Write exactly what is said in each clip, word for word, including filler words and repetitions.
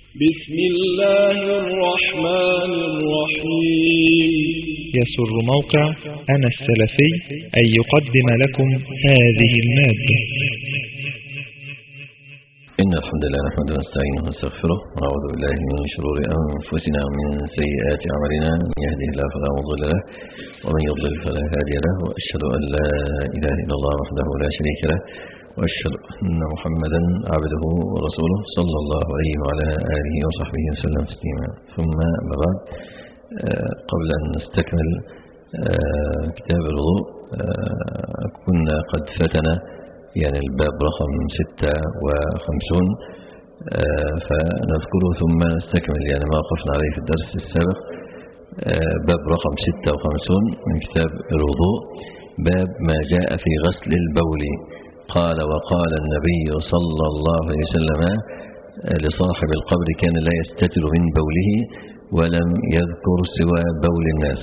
بسم الله الرحمن الرحيم. يسر موقع أنا السلفي أن يقدم لكم هذه المادة. إن الحمد لله نحمده ونستعينه ونستغفره ونعوذ بالله من شرور أنفسنا ومن سيئات أعمالنا، من يهده الله فلا مضل له ومن يضلل فلا هادي له، وأشهد أن لا إله إلا الله وحده لا شريك له، وأشهد أن محمدا عبده ورسوله صلى الله عليه وعلى آله وصحبه وسلم تسليما. ثم أما بعد، قبل أن نستكمل كتاب الوضوء كنا قد فتنا يعني الباب رقم ستة وخمسون، فنذكره ثم نستكمل يعني ما وقفنا عليه في الدرس السابق. باب رقم ستة وخمسون من كتاب الوضوء، باب ما جاء في غسل البول. قال: وقال النبي صلى الله عليه وسلم لصاحب القبر: كان لا يستتر من بوله ولم يذكر سوى بول الناس.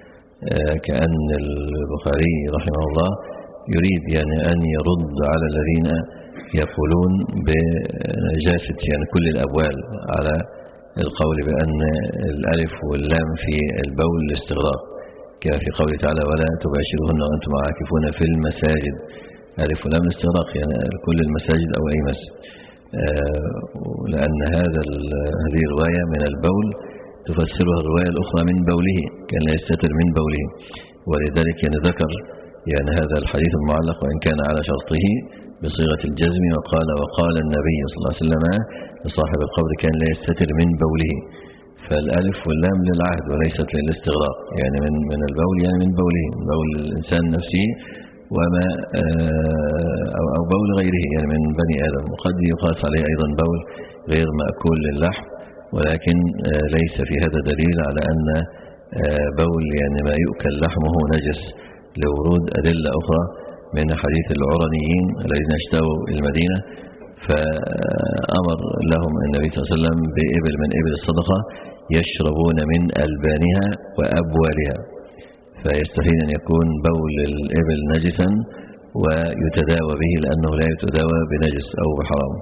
كأن البخاري رحمه الله يريد يعني أن يرد على الذين يقولون بنجاسة يعني كل الأبوال، على القول بأن الألف واللام في البول الاستغراق، كما في قوله تعالى: ولا تباشرهن وأنتم عاكفون في المساجد. ألف ولام الاستغراق يعني كل المساجد أو أي مسجد، لأن هذا هذه الرواية من البول تفسرها الرواية الأخرى من بوله، كان لا يستتر من بوله، ولذلك يعني ذكر يعني هذا الحديث المعلق وإن كان على شرطه بصيغة الجزم، وقال: وقال النبي صلى الله عليه وسلم لصاحب القبر: كان لا يستتر من بوله. فالألف واللام للعهد وليست للاستغراق، يعني من من البول يعني من بوله، من بول الإنسان نفسه وما أو, أو بول غيره يعني من بني آدم. وقد يقاس عليه أيضا بول غير مأكول للحم، ولكن ليس في هذا دليل على أن بول يعني ما يؤكل لحمه نجس، لورود أدلة أخرى من حديث العرنيين الذين اشتروا المدينة، فأمر لهم النبي صلى الله عليه وسلم بإبل من إبل الصدقة يشربون من ألبانها وأبوالها، فيستحيل أن يكون بول الإبل نجسا ويتداوى به، لأنه لا يتداوى بنجس أو بحرام.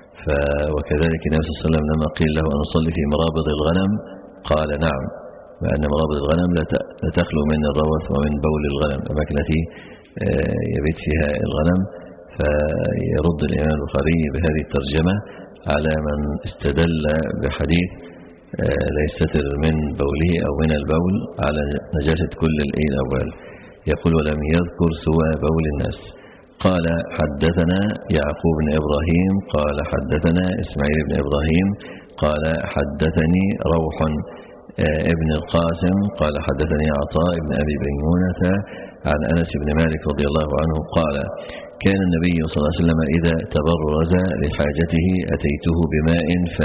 وكذلك النبي صلى الله عليه وسلم لما قيل له أن نصلي في مرابض الغنم قال: نعم، وأن مرابض الغنم لا تخلو من الروث ومن بول الغنم، الأماكن التي يبيت فيها الغنم. فيرد الإمام البخاري بهذه الترجمة على من استدل بحديث لا يستتر من بوله أو من البول على نجاسة كل الأبوال. يقول: ولم يذكر سوى بول الناس. قال: حدثنا يعقوب بن إبراهيم قال حدثنا إسماعيل بن إبراهيم قال حدثني روح ابن القاسم قال حدثني عطاء بن أبي ميمونة عن أنس بن مالك رضي الله عنه قال: كان النبي صلى الله عليه وسلم إذا تبرز لحاجته أتيته بماء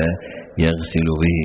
فيغسل به.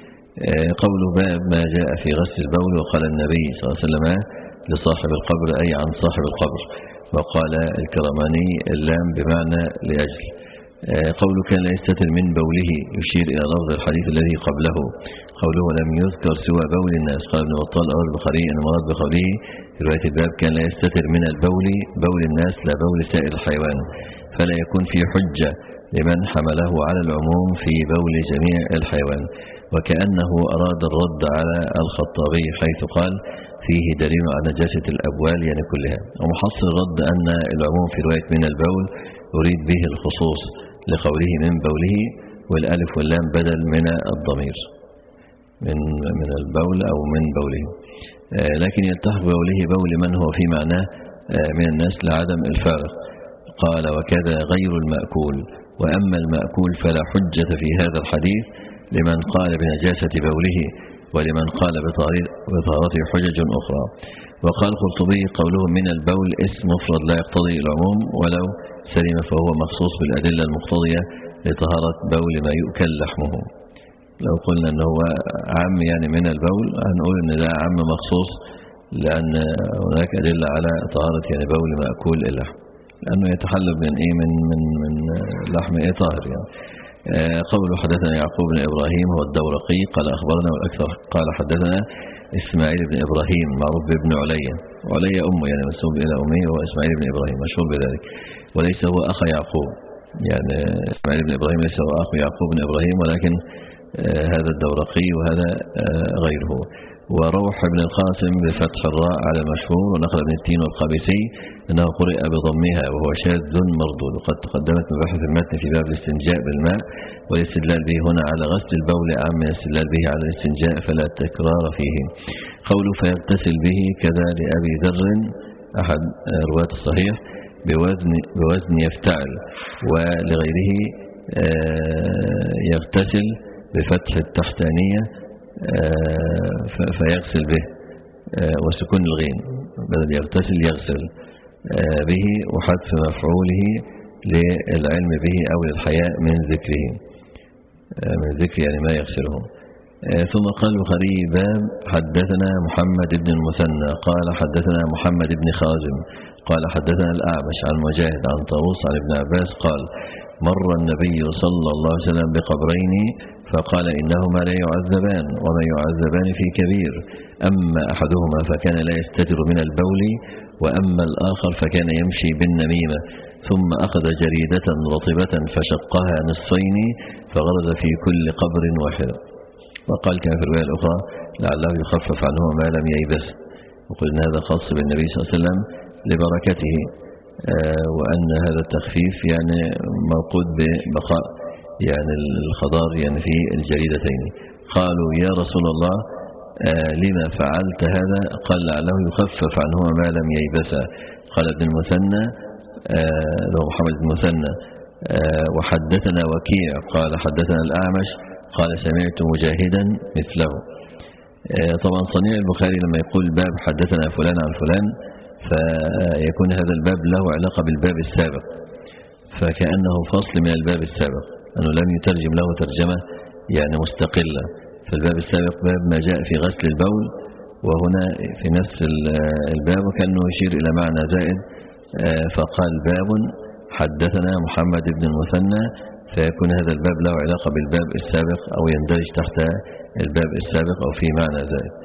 قول باب ما جاء في غسل البول. وقال النبي صلى الله عليه وسلم لصاحب القبر، أي عن صاحب القبر. وقال الكرماني: اللام بمعنى لأجل. قوله كان لا يستتر من بوله يشير إلى لفظ الحديث الذي قبله، قوله لم يذكر سوى بول الناس. قال ابن بطال أو البخاري أن المراد بقوله في رواية الباب كان لا يستتر من البول بول الناس لا بول سائر الحيوان، فلا يكون في حجة لمن حمله على العموم في بول جميع الحيوان. وكأنه أراد الرد على الخطابي حيث قال: فيه دليل على نجاسة الأبوال يعني كلها. ومحصل الرد أن العموم في رواية من البول أريد به الخصوص لقوله من بوله، والألف واللام بدل من الضمير من من البول أو من بوله، لكن يلتحق بوله بول من هو في معناه من الناس لعدم الفارق. قال: وكذا غير المأكول. وأما المأكول فلا حجة في هذا الحديث لمن قال بنجاسة بوله، ولمن قال بطهارته حجج أخرى. وقال القرطبي: قوله من البول اسم مفرد لا يقتضي العموم، ولو سلم فهو مخصوص بالأدلة المقتضية لطهارة بول ما يؤكل لحمه. لو قلنا أنه هو عام يعني من البول، هنقول أن ده عام مخصوص، لأن هناك أدلة على طهارة يعني بول مأكول اللحم، لأنه يتحلب من إيه من من من لحم إيه طاهر يعني. قوله حدثنا يعقوب بن إبراهيم هو الدورقي قال أخبرنا، والأكثر قال حدثنا إسماعيل بن إبراهيم معروف بابن عليا، وعليا أمه يعني منسوب إلى أمه، هو إسماعيل بن إبراهيم مشهور بذلك، وليس هو أخ يعقوب، يعني إسماعيل بن إبراهيم ليس هو أخ يعقوب بن إبراهيم، ولكن هذا الدورقي وهذا غيره. وروح ابن القاسم بفتح الراء على مشهور، ونقل ابن التين والقابسي أنه قرئ بضمها وهو شاذ مردود. وقد تقدمت مباحث المتن في باب الاستنجاء بالماء والاستدلال به هنا على غسل البول عام من الاستدلال به على الاستنجاء فلا تكرار فيه. قوله فيغتسل به كذا لأبي ذر أحد رواة الصحيح بوزن, بوزن يفتعل، ولغيره يغتسل بفتح التحتانية فيغسل به وسكون الغين، بدل يغتسل يغسل به، وحذف مفعوله للعلم به أو للحياء من ذكره، من ذكر يعني ما يغسله. ثم قال البخاري باب حدثنا محمد بن المثنى قال حدثنا محمد بن خازم قال حدثنا الأعمش عن مجاهد عن طاووس عن ابن عباس قال مر النبي صلى الله عليه وسلم بقبرين فقال إنهما لا يعذبان وما يعذبان في كبير، أما أحدهما فكان لا يستتر من البول، وأما الآخر فكان يمشي بالنميمة، ثم أخذ جريدة رطبة فشقها نصفين فغرز في كل قبر واحد. وقال كما في الرواية الأخرى لعله يخفف عنه ما لم ييبس، وقلنا هذا خاص بالنبي صلى الله عليه وسلم لبركته، وأن هذا التخفيف يعني موقود ببقاء يعني الخضار يعني في الجريدتين. قالوا يا رسول الله لما فعلت هذا؟ قال لعله يخفف عنهما ما لم ييبسا. قال ابن المثنى له محمد بن المثنى وحدثنا وكيع قال حدثنا الأعمش قال سمعت مجاهدا مثله. طبعا صنيع البخاري لما يقول باب حدثنا فلان عن فلان فيكون هذا الباب له علاقة بالباب السابق، فكأنه فصل من الباب السابق، أنه لم يترجم له ترجمة يعني مستقلة. فالباب السابق باب ما جاء في غسل البول، وهنا في نفس الباب وكأنه يشير إلى معنى زائد، فقال باب حدثنا محمد بن المثنى، فيكون هذا الباب له علاقة بالباب السابق أو يندرج تحت الباب السابق أو في معنى زائد.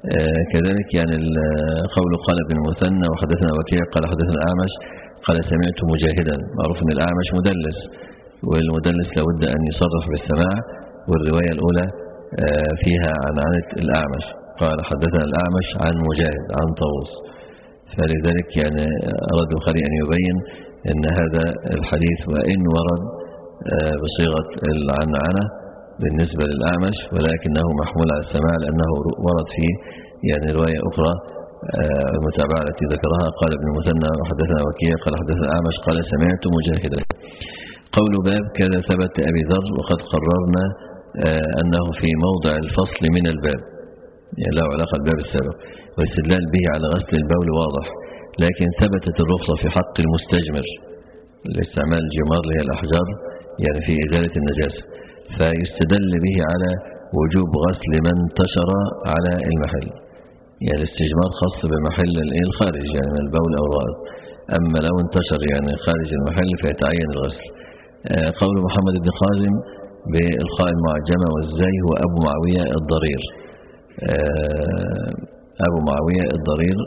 كذلك يعني قول قال ابن المثنى وحدثنا وكيع قال حدثنا الأعمش قال سمعت مجاهدا. معروف أن الأعمش مدلس، والمدلس لابد أن يصرح بالسماع، والرواية الأولى فيها عن عنة الأعمش قال حدثنا الأعمش عن مجاهد عن طاووس. فلذلك يعني أراد البخاري أن يبين أن هذا الحديث وإن ورد بصيغة العنعنة بالنسبة للأعمش ولكنه محمول على السماع، لأنه ورد فيه يعني رواية أخرى المتابعة التي ذكرها قال ابن المثنى وحدثنا وكيع قال حدثنا الأعمش قال سمعت مجاهدا. قول باب كذا ثبت أبي ذر، وقد قررنا أنه في موضع الفصل من الباب يعني له علاقة الباب السابق، والاستدلال به على غسل البول واضح، لكن ثبتت الرخصة في حق المستجمر لاستعمال الجمار اللي هي الأحجار يعني في إزالة النجاسة، فيستدل به على وجوب غسل من انتشر على المحل، يعني الاستجمار خاص بمحل الخارج يعني من البول أو الغائط، أما لو انتشر يعني خارج المحل فيتعين الغسل. قول محمد بن خازم بالخاء المعجمة والزاي هو أبو معاوية الضرير، أبو معاوية الضرير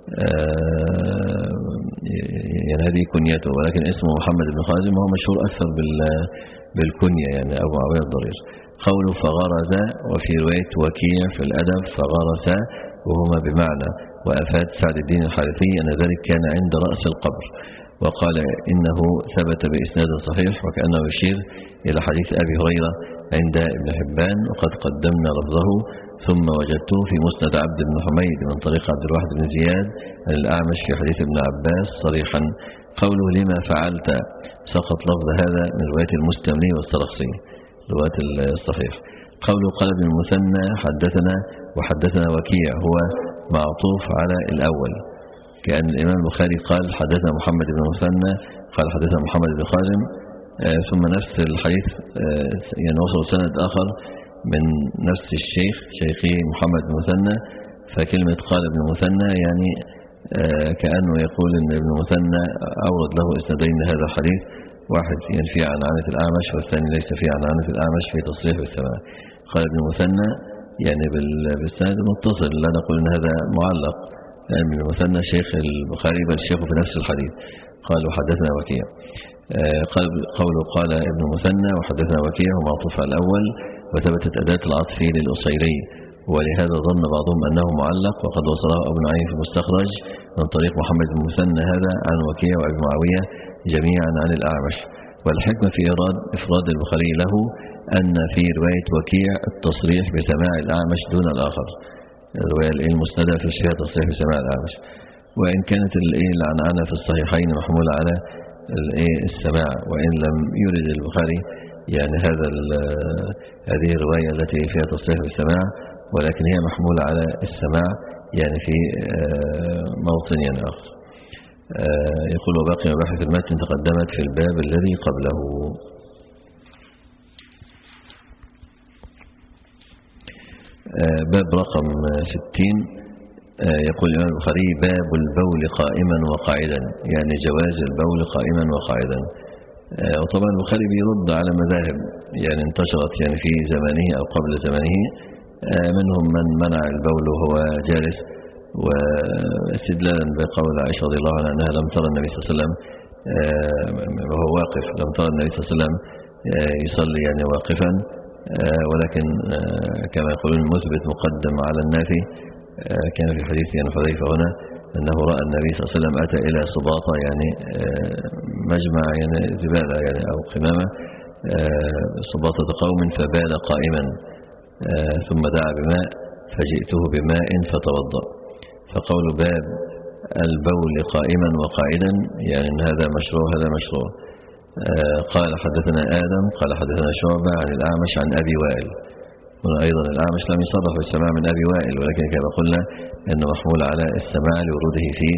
يعني هذه كنيته، ولكن اسمه محمد بن خازم وهو مشهور أكثر بالكنية يعني أبو معاوية الضرير. قوله فغرز، وفي رواية وكيع في الأدب فغرس، وهما بمعنى. وأفاد سعد الدين الحارثي أن ذلك كان عند رأس القبر، وقال إنه ثبت بإسناد صحيح وكأنه يشير إلى حديث أبي هريرة عند ابن حبان وقد قدمنا لفظه، ثم وجدته في مسند عبد بن حميد من طريق عبد الواحد بن زياد عن الأعمش في حديث ابن عباس صريحا. قوله لما فعلت سقط لفظ هذا من رواية المستملي والسرخسي رواية الصحيح. قوله قال ابن المثنى حدثنا وحدثنا وكيع هو معطوف على الأول، كأن الإمام البخاري قال حدثنا محمد بن المثنى قال حدثنا محمد بن خازم، آه ثم نفس الحديث آه يعني وصل سند آخر من نفس الشيخ شيخي محمد بن المثنى، فكلمة قال ابن المثنى يعني آه كأنه يقول أن ابن المثنى أورد له إسنادين لهذا الحديث، واحد ينفي عن عنة الأعمش والثاني ليس فيه عن عنة الأعمش في تصريح بالسماع. قال ابن المثنى يعني بالسند المتصل، لا نقول أن هذا معلق، لأن ابن المثنى شيخ البخاري بل شيخه في نفس الحديث. قال وحدثنا وكيع. قال قوله قال ابن المثنى وحدثنا وكيع ومعطوف على الأول، وثبتت أداة العطف للأصيلي، ولهذا ظن بعضهم أنه معلق، وقد وصله أبو نعيم في المستخرج من طريق محمد بن المثنى هذا عن وكيع وأبي معاوية جميعا عن الأعمش. والحكمة في إيراد إفراد البخاري له أن في رواية وكيع التصريح بسماع الأعمش دون الآخر، الرواية المسندة في فيها تصريح بسماع الأعمش، وإن كانت العنعنة في الصحيحين محمولة على السماع، وإن لم يرد البخاري يعني هذا هذه الرواية التي فيها تصريح بالسماع، ولكن هي محمولة على السماع يعني في موطن آخر. يقول وباقي مباحث المتن تقدمت في الباب الذي قبله. باب رقم ستين يقول الإمام البخاري باب البول قائما وقاعدا، يعني جواز البول قائما وقاعدا. وطبعا البخاري بيرد على مذاهب يعني انتشرت يعني في زمانه أو قبل زمانه، منهم من منع البول وهو جالس، واستدلالا بقول عائشة رضي الله عنها أنها لم ترى النبي صلى الله عليه وسلم وهو واقف، لم ترى النبي صلى الله عليه وسلم يصلي يعني واقفا، ولكن كما يقولون المثبت مقدم على النافي. كان في حديث يعني حذيفة هنا أنه رأى النبي صلى الله عليه وسلم أتى إلى سباطة يعني مجمع يعني زبالة يعني أو قمامة سباطة قوم فبال قائما ثم دعا بماء فجئته بماء فتوضأ. فقول باب البول قائما وقاعدا يعني أن هذا مشروع هذا مشروع. قال حدثنا آدم قال حدثنا شعبة عن الأعمش عن أبي وائل. هنا أيضا الأعمش لم يصرح بالسماع من أبي وائل، ولكن كما قلنا أنه محمول على السماع لوروده في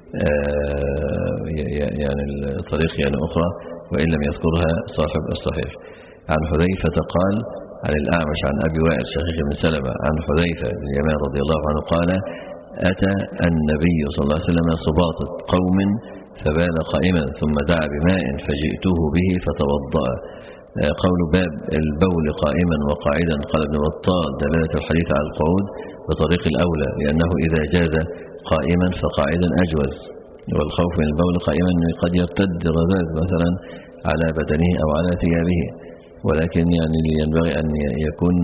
يعني الطريق يعني أخرى، وإن لم يذكرها صاحب الصحيح. عن حذيفة قال عن الأعمش عن أبي وائل شقيق بن سلمة عن حذيفة بن اليمان رضي الله عنه قال أتى النبي صلى الله عليه وسلم سباطة قوم فبال قائما ثم دعا بماء فجئته به فتوضأ. قول باب البول قائما وقاعدا قال ابن بطال دلالة الحديث على القعود بطريق الأولى، لأنه إذا جاز قائما فقاعدا أجوز، والخوف من البول قائما قد يرتد رذاذ مثلا على بدنه أو على ثيابه، ولكن يعني ينبغي أن يكون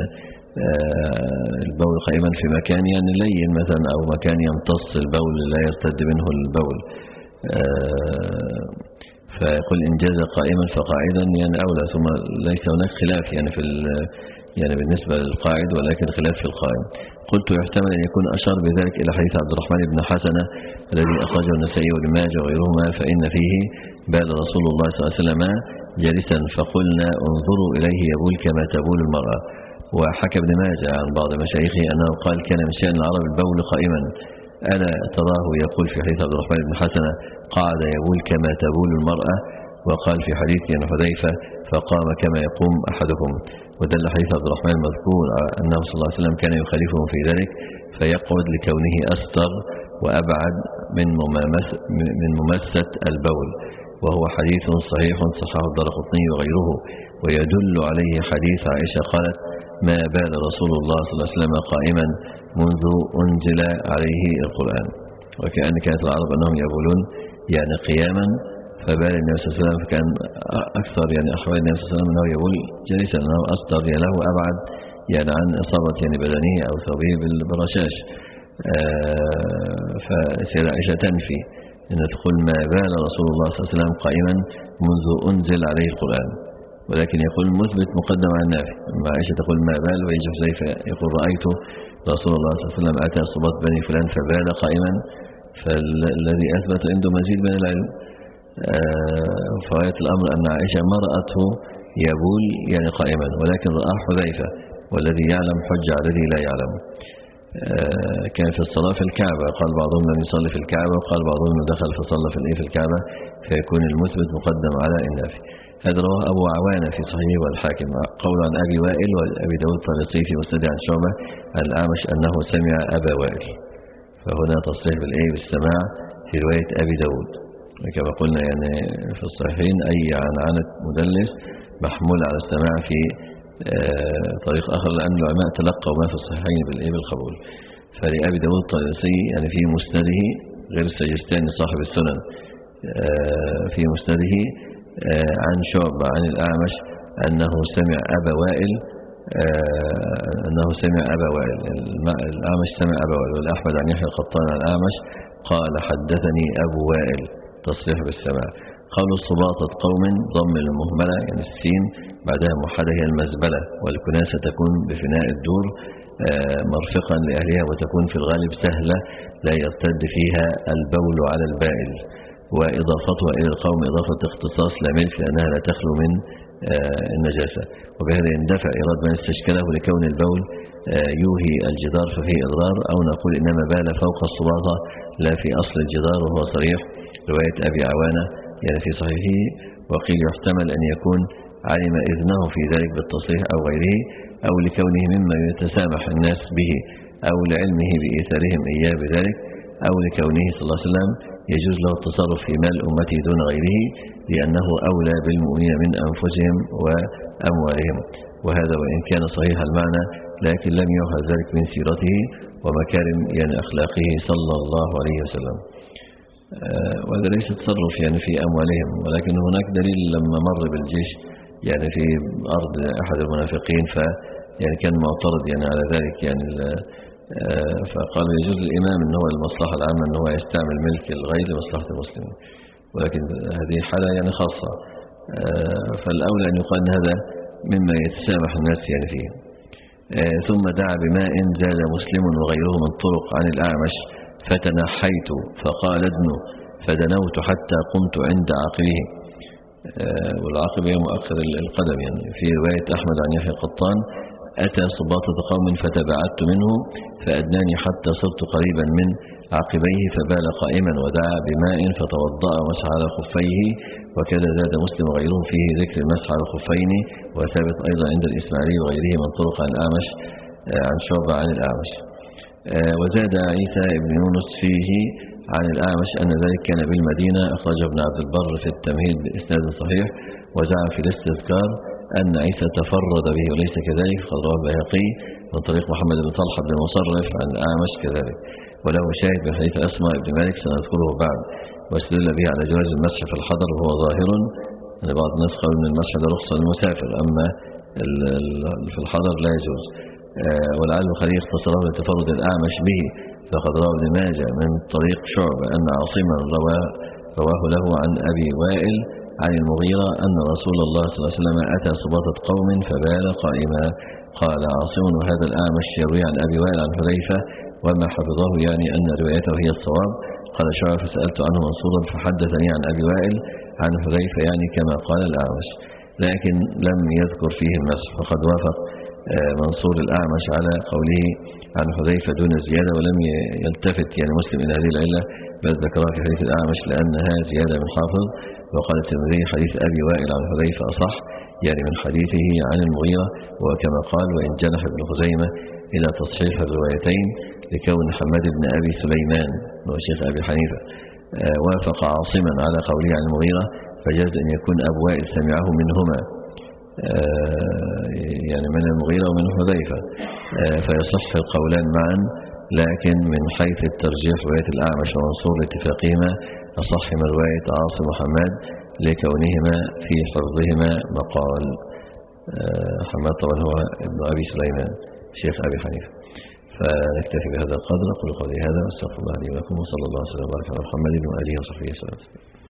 البول قائما في مكان يعني لين مثلا، أو مكان يمتص البول لا يرتد منه البول. فيقول إن جاز قائما فقاعدا يعني أولى، ثم ليس هناك خلاف يعني في يعني بالنسبة للقاعد، ولكن خلاف في القائم. قلت يحتمل أن يكون أشار بذلك إلى حديث عبد الرحمن بن حسنة الذي أخرجه النسائي وابن ماجه وغيرهما، فإن فيه بال رسول الله صلى الله عليه وسلم جالسا فقلنا انظروا إليه يبول كما تبول المرأة. وحكى ابن ماجه عن بعض مشايخه أنه قال كان من شأن العرب البول قائما، ألا تراه يقول في حديث عبد الرحمن بن حسنة قعد يبول كما تبول المرأة، وقال في حديث حذيفة فقام كما يقوم أحدكم. ودل حديث عبد الرحمن المذكور أنه صلى الله عليه وسلم كان يخالفهم في ذلك فيقعد لكونه أستر وأبعد من من ممسة البول، وهو حديث صحيح صححه الدارقطني وغيره. ويدل عليه حديث عائشة قالت ما بال رسول الله صلى الله عليه وسلم قائما منذ أنزل عليه القرآن. وكأن كانت العرب أنهم يبولون يعني قياما، فبال النبي صلى الله عليه وسلم فكان أكثر يعني أحوال النبي صلى الله عليه وسلم أنه يبول جالسا، أنه أصدر له أبعد يعني عن إصابة يعني بدنه أو ثوبه بالرشاش. فسيدة عائشة تنفي أن تقول ما بال رسول الله صلى الله عليه وسلم قائما منذ أنزل عليه القرآن، ولكن يقول مثبت مقدم على النافي. أما عائشة تقول ما بال، ويجي حذيفة يقول رأيت رسول الله صلى الله عليه وسلم أتى صباط بني فلان فبال قائما، فالذي أثبت عنده مزيد من العلم. فغاية الأمر أن عائشة ما رأته يبول يعني قائما، ولكن رأى حذيفة، والذي يعلم حج على الذي لا يعلم. كان في الصلاة في الكعبة، قال بعضهم لم يصلي في الكعبة، وقال بعضهم دخل فصلى في في الكعبة، فيكون المثبت مقدم على النافي. هذا رواه أبو عوانة في صحيحه والحاكم. قول عن أبي وائل وأبي داود الطالسي في مسند عن شعبة عن الأعمش أنه سمع أبا وائل، فهنا تصريح بالإيه بالسماع في رواية أبي داود، كما قلنا يعني في الصحيحين أي عن عنة مدلس محمول على السماع في طريق آخر، لأن العلماء تلقوا ما في الصحيحين بالإيه بالقبول. فلأبي داود الطالسي يعني في مسنده غير السجستاني صاحب السنن في مسنده عن شعبة عن الأعمش أنه سمع أبا وائل أنه سمع أبا وائل، الأعمش سمع أبا وائل، والأحمد عن يحيى القطان عن الأعمش قال حدثني أبو وائل، تصريح بالسماع. قالوا الصباطة قوم ضم المهملة يعني السين بعدها موحدة هي المزبلة، والكناسة تكون بفناء الدور مرفقا لأهلها، وتكون في الغالب سهلة لا يرتد فيها البول على البائل، وإضافتها إلى القوم إضافة اختصاص لا ملك لأنها لا تخلو من النجاسة. وبهذا يندفع إيراد من استشكله لكون البول يوهي الجدار ففيه إضرار، أو نقول إنما بال فوق الصباطة لا في أصل الجدار، وهو صريح رواية أبي عوانة يعني في صحيحه. وقيل يحتمل أن يكون علم إذنه في ذلك بالتصريح أو غيره، أو لكونه مما يتسامح الناس به، أو لعلمه بإيثارهم إياه بذلك، أو لكونه صلى الله عليه وسلم يجوز له التصرف في مال أمته دون غيره لأنه أولى بالمؤمنين من أنفسهم وأموالهم. وهذا وإن كان صحيح المعنى لكن لم يؤخذ ذلك من سيرته ومكارم يعني أخلاقه صلى الله عليه وسلم. آه وهذا ليس تصرف يعني في أموالهم، ولكن هناك دليل لما مر بالجيش يعني في أرض أحد المنافقين ف يعني كان معترض يعني على ذلك يعني آه فقال يجوز الإمام أن هو المصلحة العامة أن هو يستعمل ملك الغير لمصلحة المسلمين، ولكن هذه حالة يعني خاصة. آه فالأولى أن يقال أن هذا مما يتسامح الناس يعني فيه. آه ثم دعا بماء زاد مسلم وغيره من طرق عن الأعمش فتنحيت فقال ادنو فدنوت حتى قمت عند عقبه. آه والعقب هي مؤخر القدم يعني. في رواية أحمد عن يحيى القطان أتى صباطة قوم فتبعدت منه فأدناني حتى صرت قريبا من عقبيه فبال قائما ودعا بماء فتوضأ ومسح على خفيه. وكذا زاد مسلم وغيره فيه ذكر المسح على الخفين، وثابت أيضا عند الإسماعيلي وغيره من طرق عن الأعمش عن شعبة عن الأعمش. وزاد عيسى بن يونس فيه عن الأعمش أن ذلك كان بالمدينة، أخرجه ابن عبد البر في التمهيد بإسناد صحيح. وزعم في الاستذكار أن عيسى تفرد به وليس كذلك، قد رواه البيهقي من طريق محمد بن طلحة بن مصرف عن الأعمش كذلك، وله شاهد بحديث أسماء بن مالك سنذكره بعد. واستدل به على جواز المسح في الحضر وهو ظاهر أن بعض الناس قالوا أن المسح ده رخصة للمسافر، أما في الحضر لا يجوز. والعالم الخليل اختصره لتفرد الأعمش به، فقد رواه ابن ماجه من طريق شعبة أن عاصما رواه, رواه له عن أبي وائل عن المغيرة أن رسول الله صلى الله عليه وسلم أتى صباطة قوم فبال قائما. قال عاصم وهذا الأعمش يروي عن أبي وائل عن حذيفة وما حفظه يعني أن روايته هي الصواب. قال شعبة فسألت عنه منصورا فحدثني عن أبي وائل عن حذيفة يعني كما قال الأعمش، لكن لم يذكر فيه المسح، فقد وافق منصور الأعمش على قوله عن حذيفة دون زيادة، ولم يلتفت يعني مسلم إلى هذه العلة بل ذكرها في حديث الأعمش لأنها زيادة من حافظ. وقال الترمذي حديث أبي وائل عن حذيفة أصح يعني من حديثه عن المغيرة، وكما قال وإن جنح ابن خزيمة إلى تصحيح الروايتين لكون حماد بن أبي سليمان هو شيخ أبي حنيفة وافق عاصما على قوله عن المغيرة، فجاز أن يكون أبو وائل سمعه منهما يعني من المغيرة ومن حذيفة، فيصح القولان معا، لكن من حيث الترجيح رواية الأعمش ومنصور لاتفاقهما أصح من رواية عاصم وحماد لكونهما في حفظهما مقال. حماد طبعا هو ابن أبي سليمان شيخ أبي حنيفة. فنكتفي بهذا القدر. أقول قولي هذا واستغفر الله لي ولكم، وصلى الله وسلم وبارك على محمد وآله وصحبه وسلم.